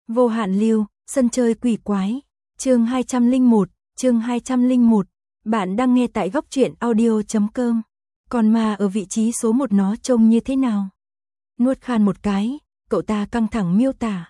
Vô hạn lưu, sân chơi quỷ quái. Chương 201. Bạn đang nghe tại góc truyện audio.com. Còn ma ở vị trí số 1 nó trông như thế nào? Nuốt khan một cái, cậu ta căng thẳng miêu tả.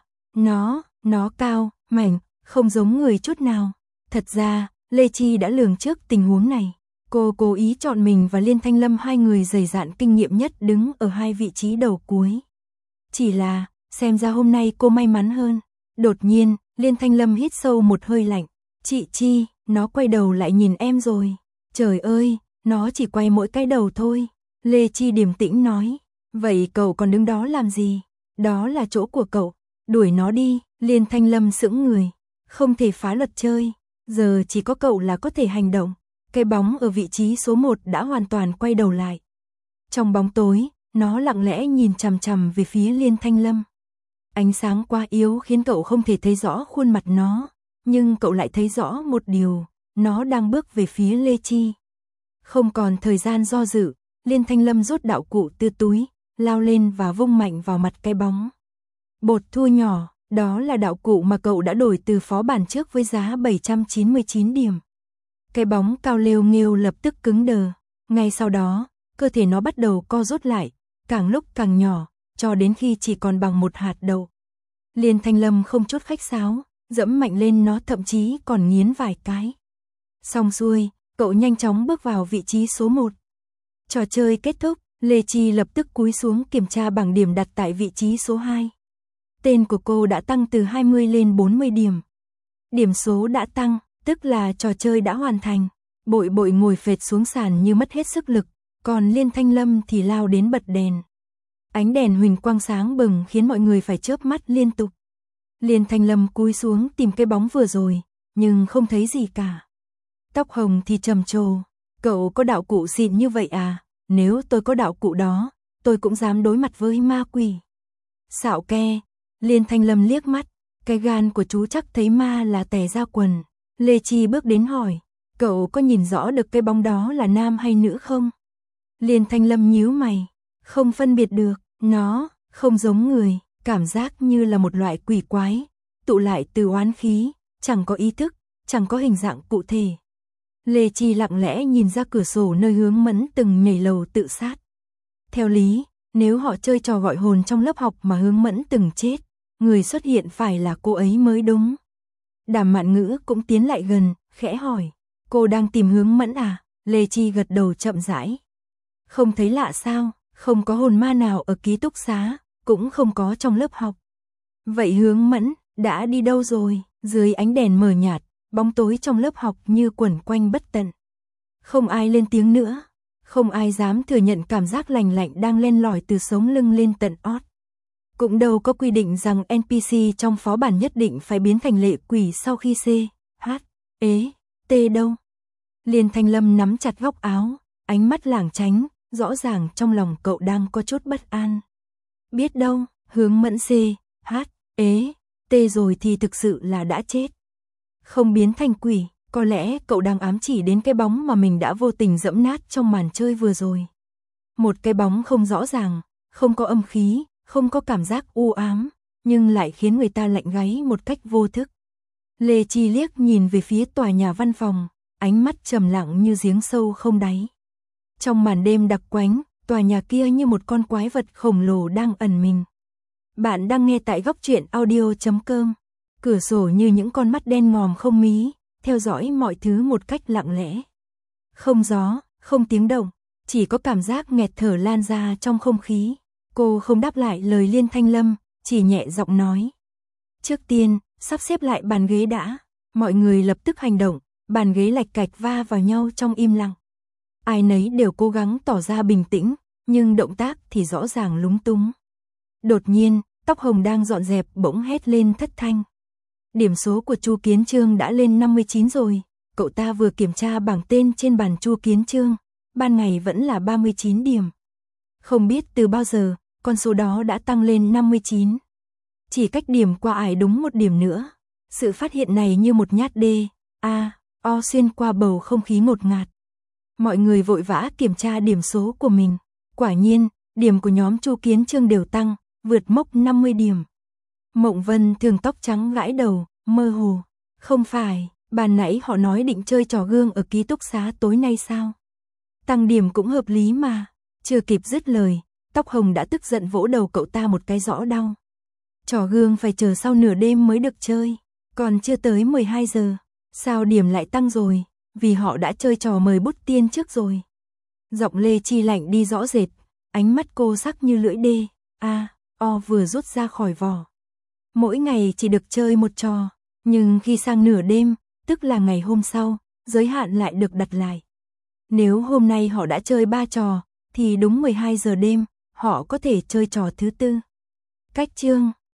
Nó cao, mảnh, không giống người chút nào. Thật ra, Lê Chi đã lường trước tình huống này. Cô cố ý chọn mình và Liên Thanh Lâm, hai người dày dạn kinh nghiệm nhất, đứng ở hai vị trí đầu cuối. Chỉ là, xem ra hôm nay cô may mắn hơn. Đột nhiên, Liên Thanh Lâm hít sâu một hơi lạnh. Chị Chi, nó quay đầu lại nhìn em rồi. Trời ơi, nó chỉ quay mỗi cái đầu thôi. Lê Chi điềm tĩnh nói. Vậy cậu còn đứng đó làm gì? Đó là chỗ của cậu. Đuổi nó đi. Liên Thanh Lâm sững người. Không thể phá luật chơi. Giờ chỉ có cậu là có thể hành động. Cái bóng ở vị trí số 1 đã hoàn toàn quay đầu lại. Trong bóng tối, nó lặng lẽ nhìn chằm chằm về phía Liên Thanh Lâm. Ánh sáng quá yếu khiến cậu không thể thấy rõ khuôn mặt nó, nhưng cậu lại thấy rõ một điều, nó đang bước về phía Lê Chi. Không còn thời gian do dự, Liên Thanh Lâm rút đạo cụ từ túi, lao lên và vung mạnh vào mặt cái bóng. Bột thua nhỏ, đó là đạo cụ mà cậu đã đổi từ phó bản trước với giá 799 điểm. Cái bóng cao lêu nghêu lập tức cứng đờ, ngay sau đó, cơ thể nó bắt đầu co rút lại, càng lúc càng nhỏ, cho đến khi chỉ còn bằng một hạt đậu. Liên Thanh Lâm không chút khách sáo, dẫm mạnh lên nó, thậm chí còn nghiến vài cái. Xong xuôi, cậu nhanh chóng bước vào vị trí số 1. Trò chơi kết thúc, Lê Chi lập tức cúi xuống kiểm tra bảng điểm đặt tại vị trí số 2. Tên của cô đã tăng từ 20 lên 40 điểm. Điểm số đã tăng, tức là trò chơi đã hoàn thành. Bội bội ngồi phệt xuống sàn như mất hết sức lực, còn Liên Thanh Lâm thì lao đến bật đèn. Ánh đèn huỳnh quang sáng bừng khiến mọi người phải chớp mắt liên tục. Liên Thanh Lâm cúi xuống tìm cái bóng vừa rồi, nhưng không thấy gì cả. Tóc hồng thì trầm trồ, cậu có đạo cụ xịn như vậy à? Nếu tôi có đạo cụ đó, tôi cũng dám đối mặt với ma quỷ. Xạo ke, Liên Thanh Lâm liếc mắt, cái gan của chú chắc thấy ma là tè ra quần. Lê Chi bước đến hỏi, cậu có nhìn rõ được cái bóng đó là nam hay nữ không? Liên Thanh Lâm nhíu mày, không phân biệt được, nó không giống người, cảm giác như là một loại quỷ quái, tụ lại từ oán khí, chẳng có ý thức, chẳng có hình dạng cụ thể. Lê Chi lặng lẽ nhìn ra cửa sổ nơi Hướng Mẫn từng nhảy lầu tự sát. Theo lý, nếu họ chơi trò gọi hồn trong lớp học mà Hướng Mẫn từng chết, người xuất hiện phải là cô ấy mới đúng. Đàm Mạn Ngữ cũng tiến lại gần, khẽ hỏi, cô đang tìm Hướng Mẫn à? Lê Chi gật đầu chậm rãi. Không thấy lạ sao, không có hồn ma nào ở ký túc xá, cũng không có trong lớp học. Vậy Hướng Mẫn đã đi đâu rồi? Dưới ánh đèn mờ nhạt, bóng tối trong lớp học như quẩn quanh bất tận. Không ai lên tiếng nữa, không ai dám thừa nhận cảm giác lành lạnh đang len lỏi từ sống lưng lên tận ót. Cũng đâu có quy định rằng NPC trong phó bản nhất định phải biến thành lệ quỷ sau khi C, H, E, T đâu. Liên Thanh Lâm nắm chặt góc áo, ánh mắt lảng tránh, rõ ràng trong lòng cậu đang có chút bất an. Biết đâu, Hướng Mẫn C, H, E, T rồi thì thực sự là đã chết. Không biến thành quỷ, có lẽ cậu đang ám chỉ đến cái bóng mà mình đã vô tình dẫm nát trong màn chơi vừa rồi. Một cái bóng không rõ ràng, không có âm khí, không có cảm giác u ám, nhưng lại khiến người ta lạnh gáy một cách vô thức. Lê Chi liếc nhìn về phía tòa nhà văn phòng, ánh mắt trầm lặng như giếng sâu không đáy. Trong màn đêm đặc quánh, tòa nhà kia như một con quái vật khổng lồ đang ẩn mình. Bạn đang nghe tại góc truyện audio.com. Cửa sổ như những con mắt đen ngòm không mí, theo dõi mọi thứ một cách lặng lẽ. Không gió, không tiếng động, chỉ có cảm giác nghẹt thở lan ra trong không khí. Cô không đáp lại lời Liên Thanh Lâm, chỉ nhẹ giọng nói. Trước tiên, sắp xếp lại bàn ghế đã. Mọi người lập tức hành động, bàn ghế lạch cạch va vào nhau trong im lặng. Ai nấy đều cố gắng tỏ ra bình tĩnh, nhưng động tác thì rõ ràng lúng túng. Đột nhiên, tóc hồng đang dọn dẹp bỗng hét lên thất thanh. Điểm số của Chu Kiến Chương đã lên 59 rồi, cậu ta vừa kiểm tra bảng tên trên bàn Chu Kiến Chương, ban ngày vẫn là 39 điểm. Không biết từ bao giờ, con số đó đã tăng lên 59. Chỉ cách điểm qua ải đúng một điểm nữa. Sự phát hiện này như một nhát o xuyên qua bầu không khí ngột ngạt. Mọi người vội vã kiểm tra điểm số của mình. Quả nhiên, điểm của nhóm Chu Kiến Chương đều tăng, vượt mốc 50 điểm. Mộng Vân thường tóc trắng gãi đầu, mơ hồ. Không phải, ban nãy họ nói định chơi trò gương ở ký túc xá tối nay sao? Tăng điểm cũng hợp lý mà. Chưa kịp dứt lời, Tóc Hồng đã tức giận vỗ đầu cậu ta một cái rõ đau. Trò gương phải chờ sau nửa đêm mới được chơi, còn chưa tới 12 giờ. Sao điểm lại tăng rồi? Vì họ đã chơi trò mời bút tiên trước rồi. Giọng Lê Chi lạnh đi rõ rệt, ánh mắt cô sắc như lưỡi dê, vừa rút ra khỏi vỏ. Mỗi ngày chỉ được chơi một trò, nhưng khi sang nửa đêm, tức là ngày hôm sau, giới hạn lại được đặt lại. Nếu hôm nay họ đã chơi 3 trò, thì đúng 12 giờ đêm, họ có thể chơi trò thứ tư. Cách chương